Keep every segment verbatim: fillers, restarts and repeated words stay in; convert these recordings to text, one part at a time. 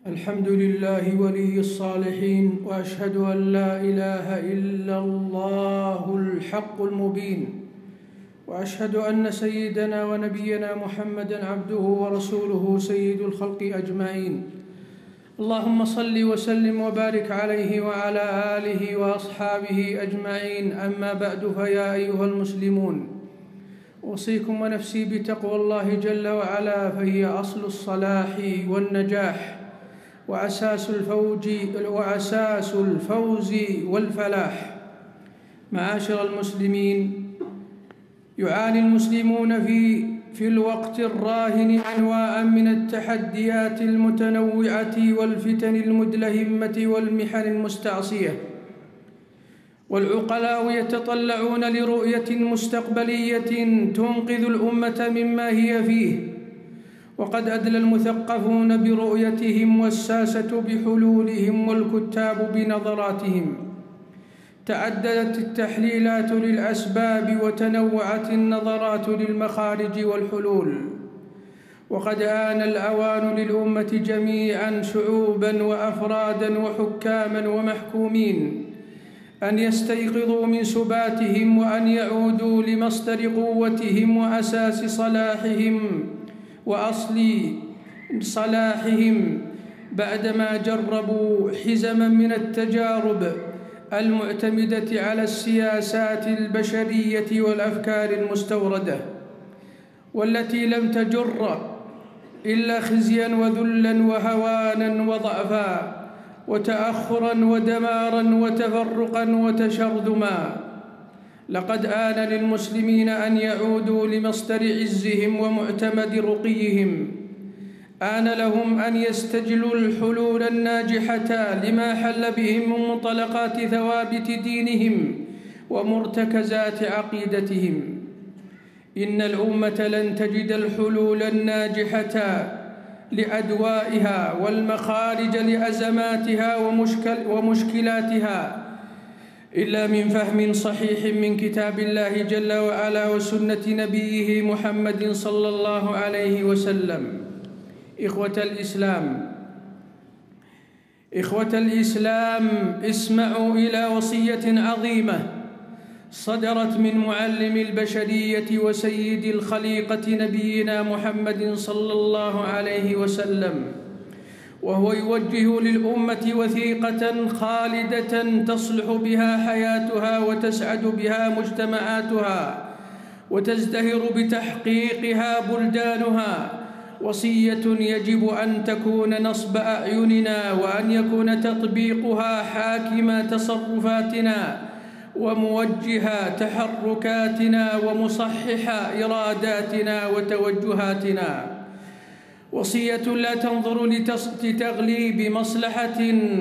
الحمد لله ولي الصالحين، وأشهد أن لا إله إلا الله الحق المبين، وأشهد أن سيدنا ونبينا محمدًا عبده ورسوله سيد الخلق أجمعين. اللهم صل وسلم وبارك عليه وعلى آله وأصحابه أجمعين. أما بعد، فيا أيها المسلمون، أوصيكم ونفسي بتقوى الله جل وعلا، فهي أصل الصلاح والنجاح وأساس الفوز وأساس الفوز والفلاح. معاشر المسلمين، يعاني المسلمون في في الوقت الراهن أنواعا من التحديات المتنوعة والفتن المدلهمة والمحن المستعصية، والعقلاء يتطلعون لرؤية مستقبلية تنقذ الأمة مما هي فيه، وقد أدلى المثقفون برؤيتهم والساسة بحلولهم والكتاب بنظراتهم. تعددت التحليلات للأسباب وتنوعت النظرات للمخارج والحلول، وقد آن الأوان للأمة جميعا، شعوبا وأفرادا وحكاما ومحكومين، أن يستيقظوا من سباتهم وأن يعودوا لمصدر قوتهم وأساس صلاحهم وأصل صلاحهم، بعدما جربوا حزما من التجارب المعتمدة على السياسات البشرية والأفكار المستوردة، والتي لم تجر إلا خزيا وذلا وهوانا وضعفا وتأخرا ودمارا وتفرقا وتشرذما. لقد آن للمسلمين أن يعودوا لمصدر عزهم ومعتمد رقيهم. آن لهم أن يستجلوا الحلول الناجحة لما حل بهم من منطلقات ثوابت دينهم ومرتكزات عقيدتهم. إن الأمة لن تجد الحلول الناجحة لأدوائها والمخارج لأزماتها ومشكل ومشكلاتها إلا من فهم صحيح من كتاب الله جل وعلا وسنة نبيه محمد صلى الله عليه وسلم. إخوة الإسلام إخوة الإسلام اسمعوا إلى وصية عظيمة صدرت من معلم البشرية وسيد الخليقة نبينا محمد صلى الله عليه وسلم، وهو يوجه للأمة وثيقة خالدة تصلح بها حياتها وتسعد بها مجتمعاتها وتزدهر بتحقيقها بلدانها. وصية يجب أن تكون نصب أعيننا، وأن يكون تطبيقها حاكم تصرفاتنا وموجه تحركاتنا ومصحح إراداتنا وتوجهاتنا. وصية لا تنظر لتغليب مصلحة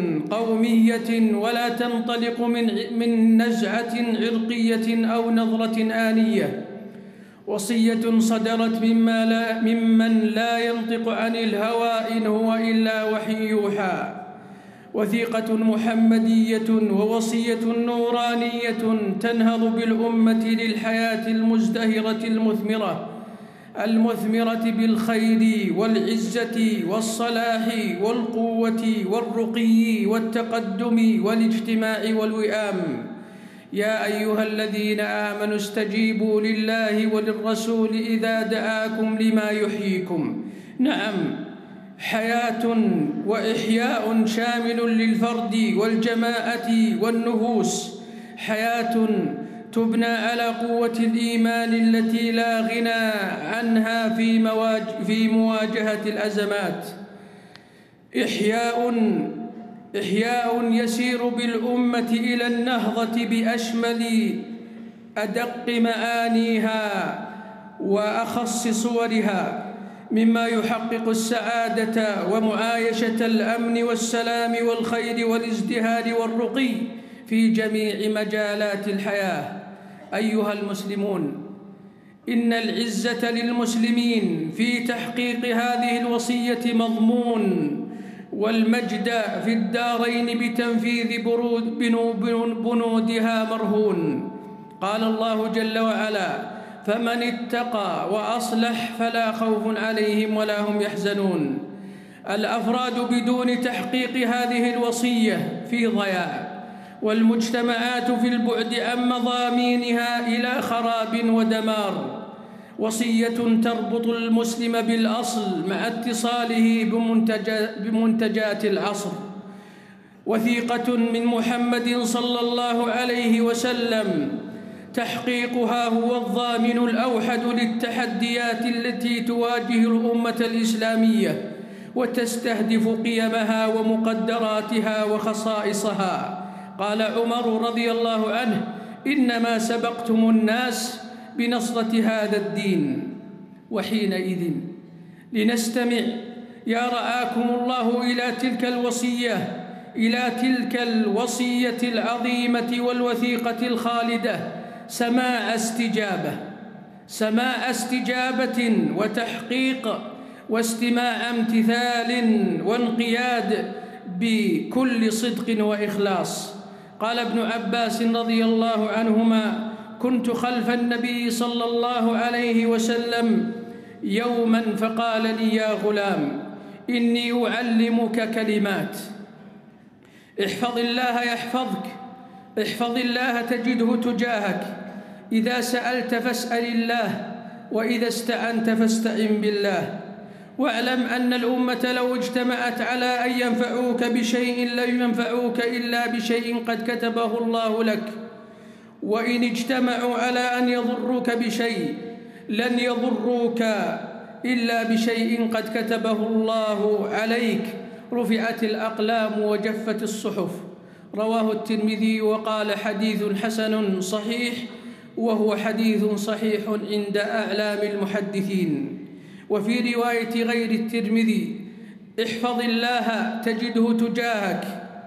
قومية ولا تنطلق من من نزعة عرقية أو نظرة آنية. وصية صدرت مما لا ممن لا ينطق عن الهوى إن هو إلا وحي يوحى. وثيقة محمدية ووصية نورانية تنهض بالأمة للحياة المزدهرة المثمرة المثمرة بالخير والعزة والصلاح والقوة والرقي والتقدم والاجتماع والوئام. يا أيها الذين آمنوا استجيبوا لله وللرسول إذا دعاكم لما يحييكم. نعم، حياة وإحياء شامل للفرد والجماعة والنفوس، حياة تبنى على قوة الإيمان التي لا غنى عنها في, مواج في مواجهة الأزمات. إحياء إحياء يسير بالأمة إلى النهضة بأشمل أدق معانيها وأخص صورها، مما يحقق السعادة ومعايشة الأمن والسلام والخير والازدهار والرقي في جميع مجالات الحياة. أيها المسلمون، إن العزة للمسلمين في تحقيق هذه الوصية مضمون، والمجد في الدارين بتنفيذ بنودها مرهون. قال الله جل وعلا: فمن اتقى وأصلح فلا خوف عليهم ولا هم يحزنون. الأفراد بدون تحقيق هذه الوصية في ضياع، والمجتمعات في البعد عن مضامينها إلى خراب ودمار. وصية تربط المسلم بالأصل مع اتصاله بمنتجات العصر. وثيقة من محمد صلى الله عليه وسلم تحقيقها هو الضامن الأوحد للتحديات التي تواجه الأمة الإسلامية وتستهدف قيمها ومقدراتها وخصائصها. قال عمر رضي الله عنه: إنما سبقتم الناس بنصرة هذا الدين. وحينئذ لنستمع يا رعاكم الله إلى تلك الوصية إلى تلك الوصية العظيمة والوثيقة الخالدة سماع استجابة سماع استجابة وتحقيق واستماع امتثال وانقياد بكل صدق وإخلاص. قال ابن عباس رضي الله عنهما: كنت خلف النبي صلى الله عليه وسلم يوما فقال لي: يا غلام، إني أعلمك كلمات، احفظ الله يحفظك، احفظ الله تجده تجاهك، إذا سألت فاسأل الله، وإذا استعنت فاستعن بالله، واعلم أن الأمة لو اجتمعت على أن ينفعوك بشيء لن ينفعوك إلا بشيء قد كتبه الله لك، وإن اجتمعوا على أن يضروك بشيء لن يضروك إلا بشيء قد كتبه الله عليك، رفعت الأقلام وجفت الصحف. رواه الترمذي وقال: حديث حسن صحيح، وهو حديث صحيح عند أعلام المحدثين. وفي رواية غير الترمذي: احفظ الله تجده تجاهك،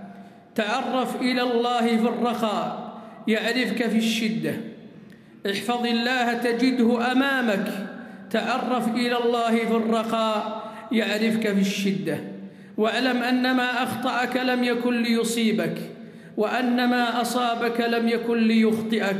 تعرف إلى الله في الرخاء يعرفك في الشدة. احفظ الله تجده أمامك، تعرف إلى الله في الرخاء يعرفك في الشدة. واعلم أن ما أخطأك لم يكن ليصيبك، وأن ما أصابك لم يكن ليخطئك.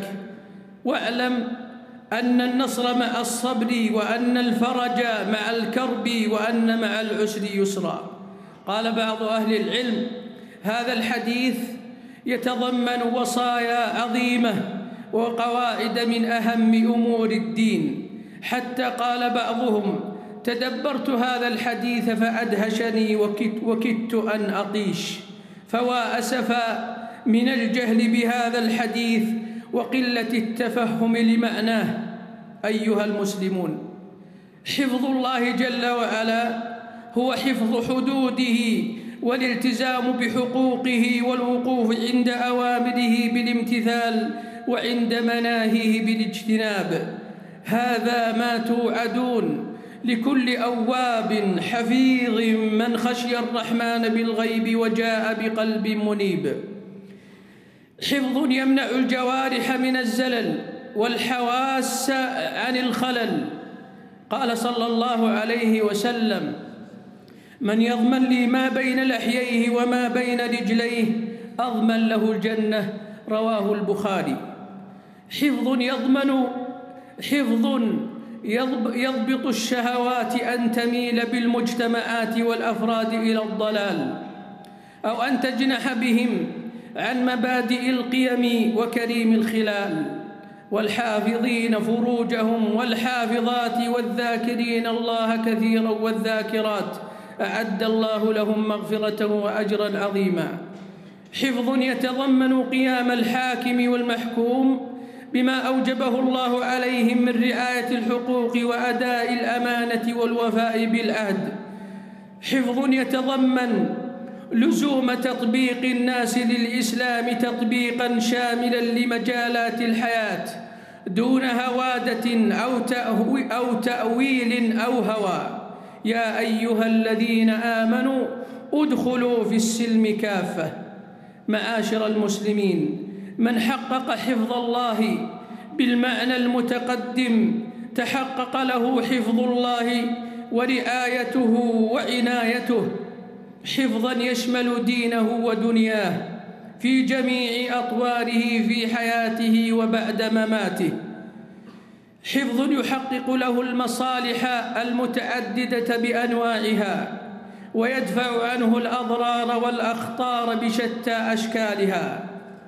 واعلم أن النصر مع الصبر، وأن الفرج مع الكرب، وأن مع العسر يسرا. قال بعض أهل العلم: هذا الحديث يتضمن وصايا عظيمة وقواعد من أهم أمور الدين، حتى قال بعضهم: تدبرت هذا الحديث فأدهشني وكدت أن أطيش. فوا أسفا من الجهل بهذا الحديث وقلة التفهم لمعناه. أيها المسلمون، حفظ الله جل وعلا هو حفظ حدوده والالتزام بحقوقه والوقوف عند أوامره بالامتثال وعند مناهيه بالاجتناب. هذا ما توعدون لكل أواب حفيظ من خشي الرحمن بالغيب وجاء بقلب منيب. حفظ يمنع الجوارح من الزلل والحواس عن الخلل. قال صلى الله عليه وسلم: من يضمن لي ما بين لحييه وما بين رجليه أضمن له الجنة. رواه البخاري. حفظ يضمن حفظ يضبط الشهوات أن تميل بالمجتمعات والأفراد إلى الضلال، أو أن تجنح بهم عن مبادئ القيم وكريم الخلال. والحافظين فروجهم والحافظات والذاكرين الله كثيرا والذاكرات أعد الله لهم مغفرة وأجرا عظيما. حفظ يتضمن قيام الحاكم والمحكوم بما أوجبه الله عليهم من رعاية الحقوق وأداء الأمانة والوفاء بالعهد. حفظ يتضمن لزوم تطبيق الناس للإسلام تطبيقا شاملا لمجالات الحياة دون هوادة أو تأويل أو هوى. يا أيها الذين آمنوا ادخلوا في السلم كافة. معاشر المسلمين، من حقق حفظ الله بالمعنى المتقدم تحقق له حفظ الله ورعايته وعنايته، حفظا يشمل دينه ودنياه في جميع أطواره في حياته وبعد مماته. حفظ يحقق له المصالح المتعددة بأنواعها ويدفع عنه الأضرار والأخطار بشتى أشكالها.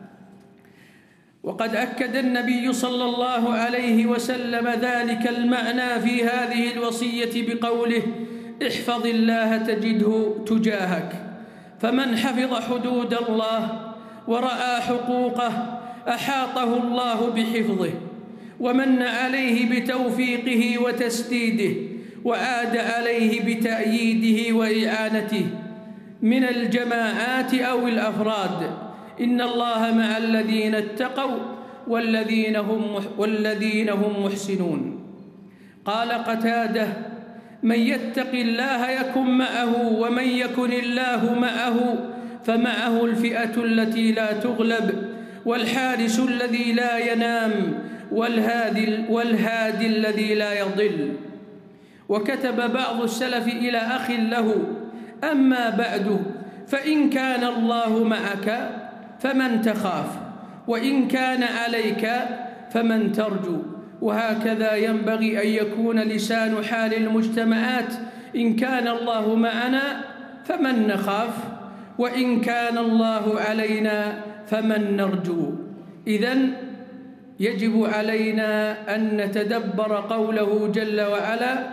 وقد أكد النبي صلى الله عليه وسلم ذلك المعنى في هذه الوصية بقوله: احفظ الله تجده تجاهك. فمن حفظ حدود الله ورعى حقوقه أحاطه الله بحفظه ومن عليه بتوفيقه وتسديده وعاد عليه بتأييده وإعانته من الجماعات أو الأفراد. إن الله مع الذين اتقوا والذين هم والذين هم محسنون. قال قتادة: من يتق الله يكن معه، ومن يكن الله معه فمعه الفئة التي لا تغلب، والحارس الذي لا ينام، والهادي, والهادي الذي لا يضل. وكتب بعض السلف إلى أخ له: أما بعد، فإن كان الله معك فمن تخاف، وإن كان عليك فمن ترجو. وهكذا ينبغي أن يكون لسان حال المجتمعات: إن كان الله معنا فمن نخاف، وإن كان الله علينا فمن نرجو. إذن يجب علينا أن نتدبر قوله جل وعلا: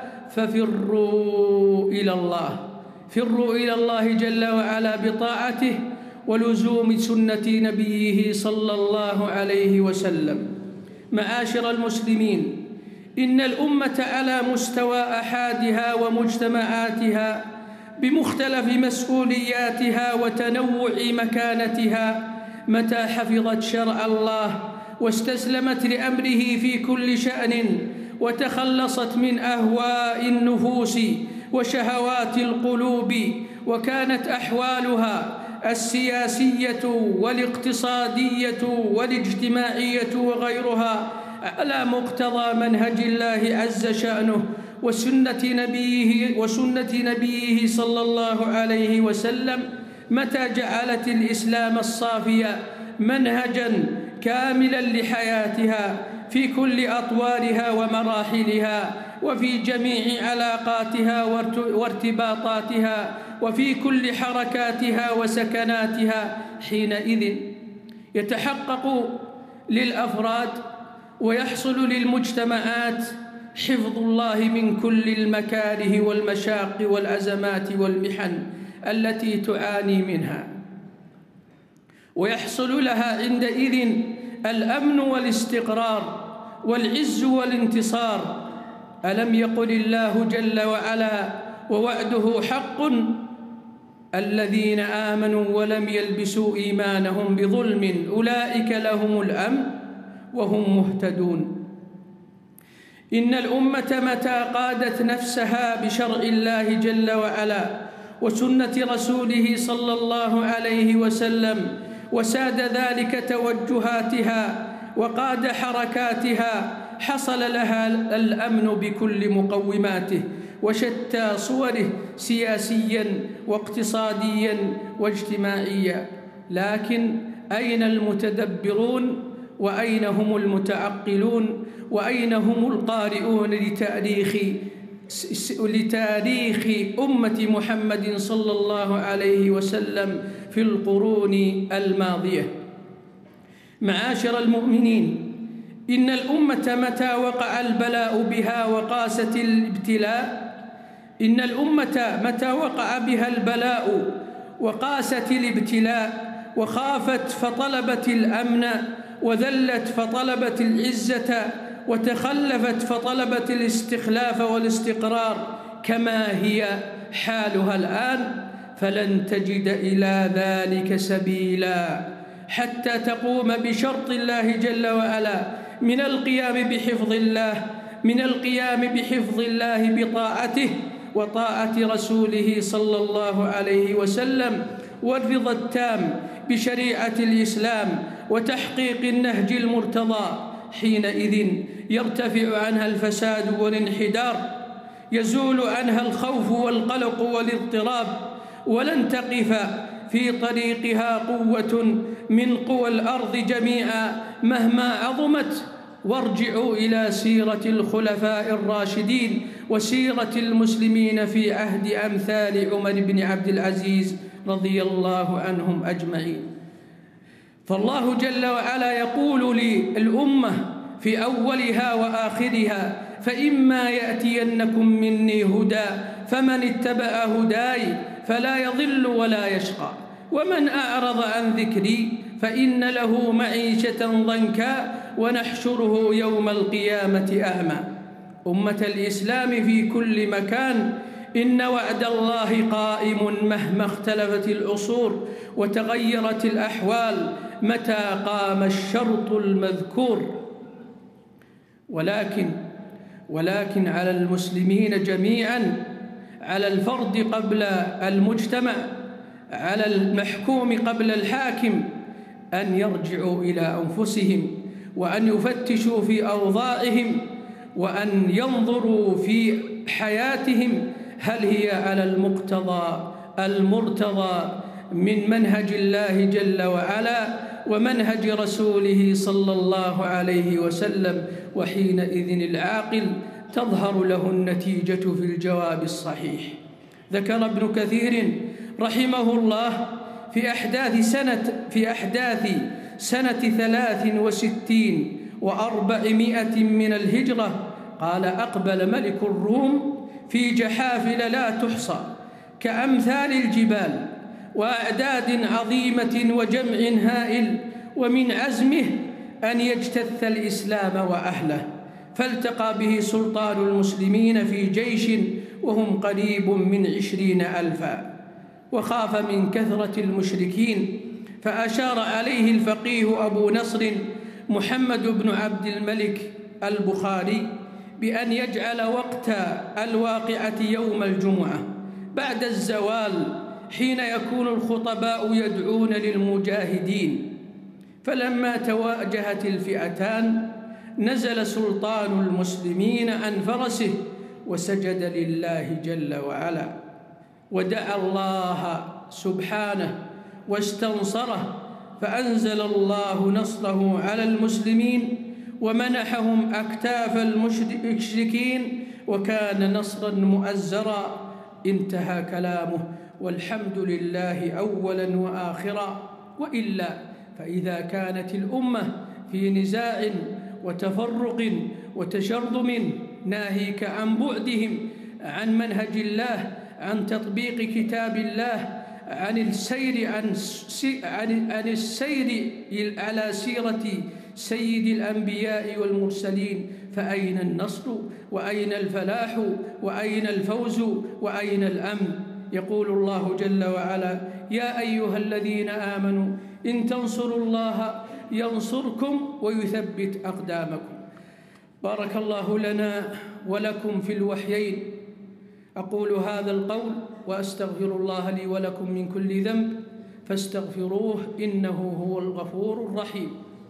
ففروا إلى الله. فروا إلى الله جل وعلا بطاعته ولزوم سنة نبيه صلى الله عليه وسلم. معاشر المسلمين، إن الأمة على مستوى أحادها ومجتمعاتها بمختلف مسؤولياتها وتنوع مكانتها، متى حفظت شرع الله واستسلمت لأمره في كل شأن وتخلصت من أهواء النفوس وشهوات القلوب، وكانت أحوالها السياسية والاقتصادية والاجتماعية وغيرها على مقتضى منهج الله عز شأنه وسنة نبيه وسنة نبيه صلى الله عليه وسلم، متى جعلت الإسلام الصافي منهجا كاملا لحياتها في كل أطوارها ومراحلها وفي جميع علاقاتها وارتباطاتها وفي كل حركاتها وسكناتها، حينئذ يتحقق للأفراد ويحصل للمجتمعات حفظ الله من كل المكاره والمشاق والأزمات والمحن التي تعاني منها، ويحصل لها عندئذ الأمن والاستقرار والعز والانتصار. ألم يقل الله جل وعلا: ووعده حق الذين آمنوا ولم يلبسوا إيمانهم بظلم أولئك لهم الأمن وهم مهتدون. إن الأمة متى قادت نفسها بشرع الله جل وعلا وسنة رسوله صلى الله عليه وسلم وساد ذلك توجهاتها وقاد حركاتها، حصل لها الأمن بكل مقوماته وشتى صوره سياسياً واقتصادياً واجتماعياً. لكن أين المتدبرون؟ وأين هم المتعقلون؟ وأين هم القارئون لتاريخ لتاريخ أمة محمد صلى الله عليه وسلم في القرون الماضية؟ معاشر المؤمنين، إن الأمة متى وقع البلاء بها وقاست الابتلاء إن الأمة متى وقع بها البلاء وقاست الابتلاء وخافت فطلبت الأمن، وذلت فطلبت العزة، وتخلفت فطلبت الاستخلاف والاستقرار كما هي حالها الآن، فلن تجد إلى ذلك سبيلا حتى تقوم بشرط الله جل وعلا من القيام بحفظ الله من القيام بحفظ الله بطاعته وطاعة رسوله صلى الله عليه وسلم، والرضا التام بشريعة الإسلام وتحقيق النهج المرتضى. حينئذ يرتفع عنها الفساد والانحدار، يزول عنها الخوف والقلق والاضطراب، ولن تقف في طريقها قوة من قوى الأرض جميعا مهما عظمت وارجعوا إلى سيرة الخلفاء الراشدين وسيرة المسلمين في عهد أمثال عمر بن عبد العزيز رضي الله عنهم أجمعين. فالله جل وعلا يقول للأمة في أولها وآخرها: فإما يأتينكم مني هدى فمن اتبع هداي فلا يضل ولا يشقى ومن أعرض عن ذكري فإن له معيشة ضنكا ونحشره يوم القيامة أعمى. أمة الإسلام في كل مكان، إن وعد الله قائم مهما اختلفت العصور وتغيرت الأحوال متى قام الشرط المذكور. ولكن ولكن على المسلمين جميعا، على الفرد قبل المجتمع، على المحكوم قبل الحاكم، أن يرجعوا إلى أنفسهم وأن يفتشوا في أوضاعهم وأن ينظروا في حياتهم هل هي على المقتضى المرتضى من منهج الله جل وعلا ومنهج رسوله صلى الله عليه وسلم. وحينئذ العاقل تظهر له النتيجة في الجواب الصحيح. ذكر ابن كثير رحمه الله في أحداث سنة في أحداث سنة ثلاث وستين وأربعمائة من الهجرة، قال: أقبل ملك الروم في جحافل لا تحصى كأمثال الجبال وأعداد عظيمة وجمع هائل، ومن عزمه أن يجتث الإسلام وأهله، فالتقى به سلطان المسلمين في جيش وهم قريب من عشرين ألفا، وخاف من كثرة المشركين، فأشار عليه الفقيه أبو نصر محمد بن عبد الملك البخاري بأن يجعل وقت الواقعة يوم الجمعة بعد الزوال، حين يكون الخطباء يدعون للمجاهدين. فلما تواجهت الفئتان نزل سلطان المسلمين عن فرسه وسجد لله جل وعلا، ودعا الله سبحانه واستنصره، فأنزل الله نصره على المسلمين ومنحهم أكتاف المشركين، وكان نصرا مؤزرا. انتهى كلامه، والحمد لله أولا وآخرا. وإلا فإذا كانت الأمة في نزاع وتفرق وتشرذم ناهيك عن بعدهم عن منهج الله، عن تطبيق كتاب الله، عن السير عن عن عن السير على سيرة سيد الأنبياء والمرسلين، فأين النصر وأين الفلاح وأين الفوز وأين الأمن؟ يقول الله جل وعلا: يا أيها الذين آمنوا إن تنصروا الله ينصركم ويثبت أقدامكم. بارك الله لنا ولكم في الوحيين. أقول هذا القول وأستغفر الله لي ولكم من كل ذنب فاستغفروه إنه هو الغفور الرحيم.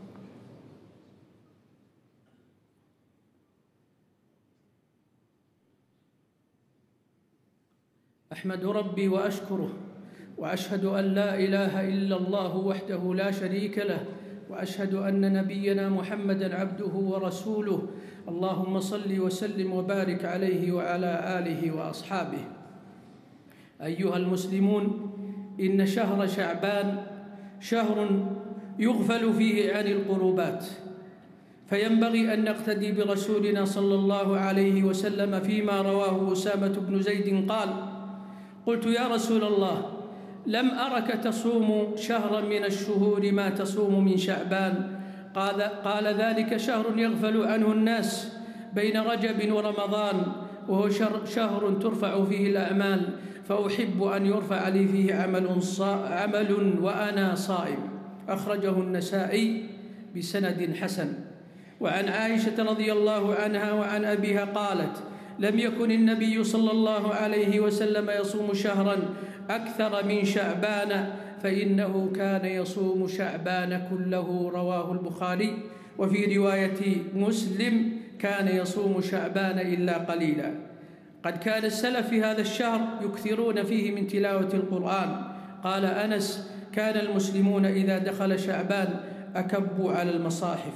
أحمد ربي وأشكره، وأشهد أن لا إله إلا الله وحده لا شريك له، وأشهد أن نبينا محمدًا عبده ورسوله. اللهم صل وسلم وبارك عليه وعلى آله وأصحابه. أيها المسلمون، إن شهر شعبان شهر يغفل فيه عن القربات، فينبغي أن نقتدي برسولنا صلى الله عليه وسلم فيما رواه أسامة بن زيد قال: قلت يا رسول الله، لم أرك تصوم شهرا من الشهور ما تصوم من شعبان. قال, قال ذلك شهر يغفل عنه الناس بين رجب ورمضان، وهو شهر ترفع فيه الأعمال، فأحب أن يرفع لي فيه عمل, عمل وأنا صائم. أخرجه النسائي بسند حسن. وعن عائشة رضي الله عنها وعن أبيها قالت: لم يكن النبي صلى الله عليه وسلم يصوم شهرا أكثر من شعبان، فإنه كان يصوم شعبان كله. رواه البخاري. وفي رواية مسلم: كان يصوم شعبان إلا قليلا. قد كان السلف في هذا الشهر يكثرون فيه من تلاوة القرآن. قال أنس: كان المسلمون إذا دخل شعبان أكبوا على المصاحف.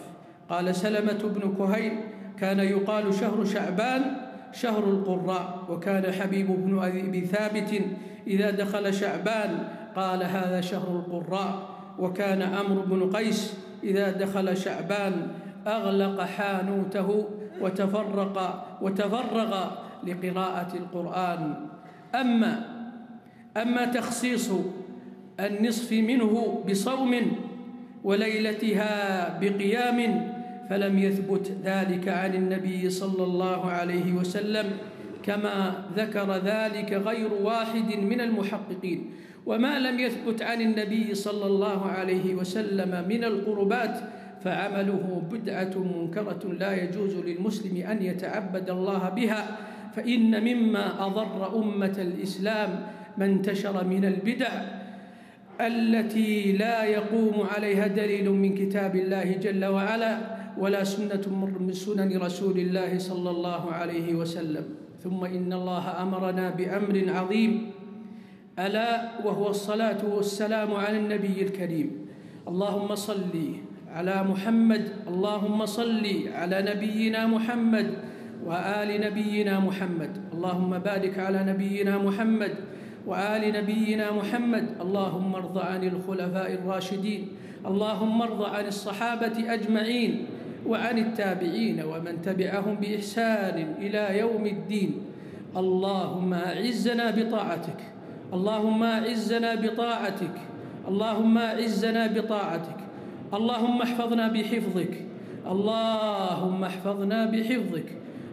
قال سلمة بن كهيل: كان يقال شهر شعبان شهر القراء، وكان حبيب بن أبي ثابت إذا دخل شعبان قال: هذا شهر القراء. وكان عمرو بن قيس إذا دخل شعبان أغلق حانوته وتفرق وتفرغ لقراءة القرآن. أما أما تخصيص النصف منه بصوم وليلتها بقيام فلم يثبت ذلك عن النبي صلى الله عليه وسلم، كما ذكر ذلك غير واحد من المحققين. وما لم يثبت عن النبي صلى الله عليه وسلم من القربات فعمله بدعة منكرة لا يجوز للمسلم أن يتعبد الله بها، فإن مما أضر أمة الإسلام ما انتشر من البدع التي لا يقوم عليها دليل من كتاب الله جل وعلا ولا سنة من سنن رسول الله صلى الله عليه وسلم. ثم إن الله أمرنا بأمر عظيم، ألا وهو الصلاة والسلام على النبي الكريم. اللهم صل على محمد، اللهم صل على نبينا محمد وآل نبينا محمد، اللهم بارك على نبينا محمد وآل نبينا محمد. اللهم ارض عن الخلفاء الراشدين، اللهم ارض عن الصحابة أجمعين وعن التابعين ومن تبعهم بإحسان إلى يوم الدين. اللهم أعزنا بطاعتك، اللهم أعزنا بطاعتك، اللهم أعزنا بطاعتك، اللهم احفظنا بحفظك، اللهم احفظنا بحفظك،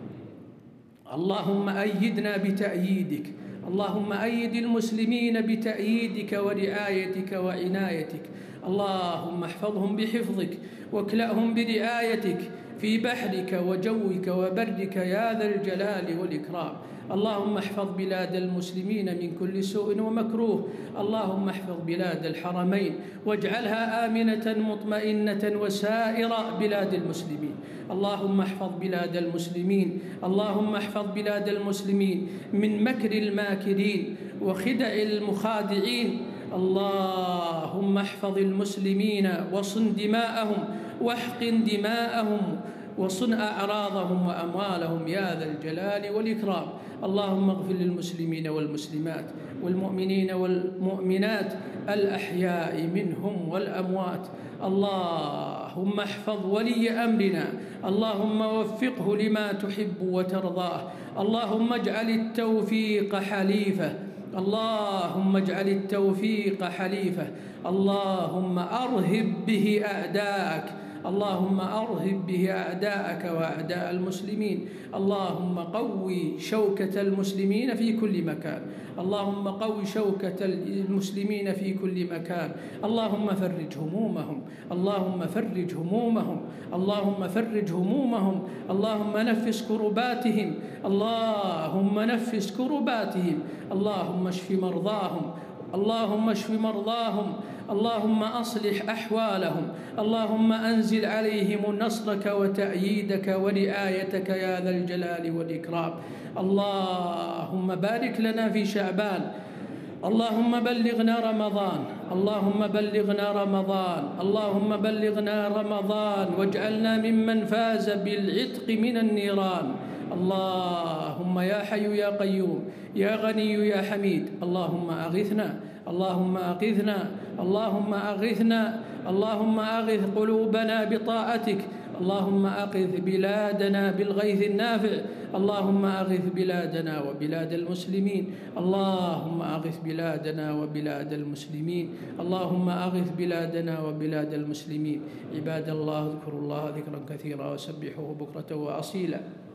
اللهم أيدنا بتأييدك، اللهم أيد المسلمين بتأييدك ورعايتك وعنايتك، اللهم احفظهم بحفظك واكلأهم برعايتك في بحرك وجوك وبرك يا ذا الجلال والإكرام. اللهم احفظ بلاد المسلمين من كل سوء ومكروه، اللهم احفظ بلاد الحرمين واجعلها آمنة مطمئنة وسائر بلاد المسلمين. اللهم احفظ بلاد المسلمين، اللهم احفظ بلاد المسلمين من مكر الماكرين وخدع المخادعين. اللهم احفظ المسلمين وصن دماءهم واحقن دماءهم وصن أعراضهم وأموالهم يا ذا الجلال والإكرام. اللهم اغفر للمسلمين والمسلمات والمؤمنين والمؤمنات الأحياء منهم والأموات. اللهم احفظ ولي أمرنا، اللهم وفقه لما تحب وترضاه، اللهم اجعل التوفيق حليفه، اللهم اجعل التوفيق حليفه، اللهم أرهب به أعداءك، اللهم أرهب به أعداءك وأعداء المسلمين. اللهم قوي شوكة المسلمين في كل مكان، اللهم قوي شوكة المسلمين في كل مكان. اللهم فرج همومهم، اللهم فرج همومهم، اللهم فرج همومهم، اللهم نفس كرباتهم، اللهم نفس كرباتهم، اللهم اشف مرضاهم، اللهم اشف مرضاهم، اللهم أصلح أحوالهم، اللهم أنزل عليهم نصرك وتأييدك ورعايتك يا ذا الجلال والإكرام. اللهم بارك لنا في شعبان، اللهم بلغنا رمضان، اللهم بلغنا رمضان، اللهم بلغنا رمضان واجعلنا ممن فاز بالعتق من النيران. اللهم يا حي يا قيوم يا غني يا حميد، اللهم أغثنا، اللهم أغثنا، اللهم أغثنا، اللهم أغث قلوبنا بطاعتك، اللهم أغث بلادنا بالغيث النافع، اللهم أغث بلادنا وبلاد المسلمين، اللهم أغث بلادنا وبلاد المسلمين، اللهم أغث بلادنا وبلاد المسلمين. عباد الله اذكروا الله ذكرا كثيرا وسبحوه بكرة وأصيلا.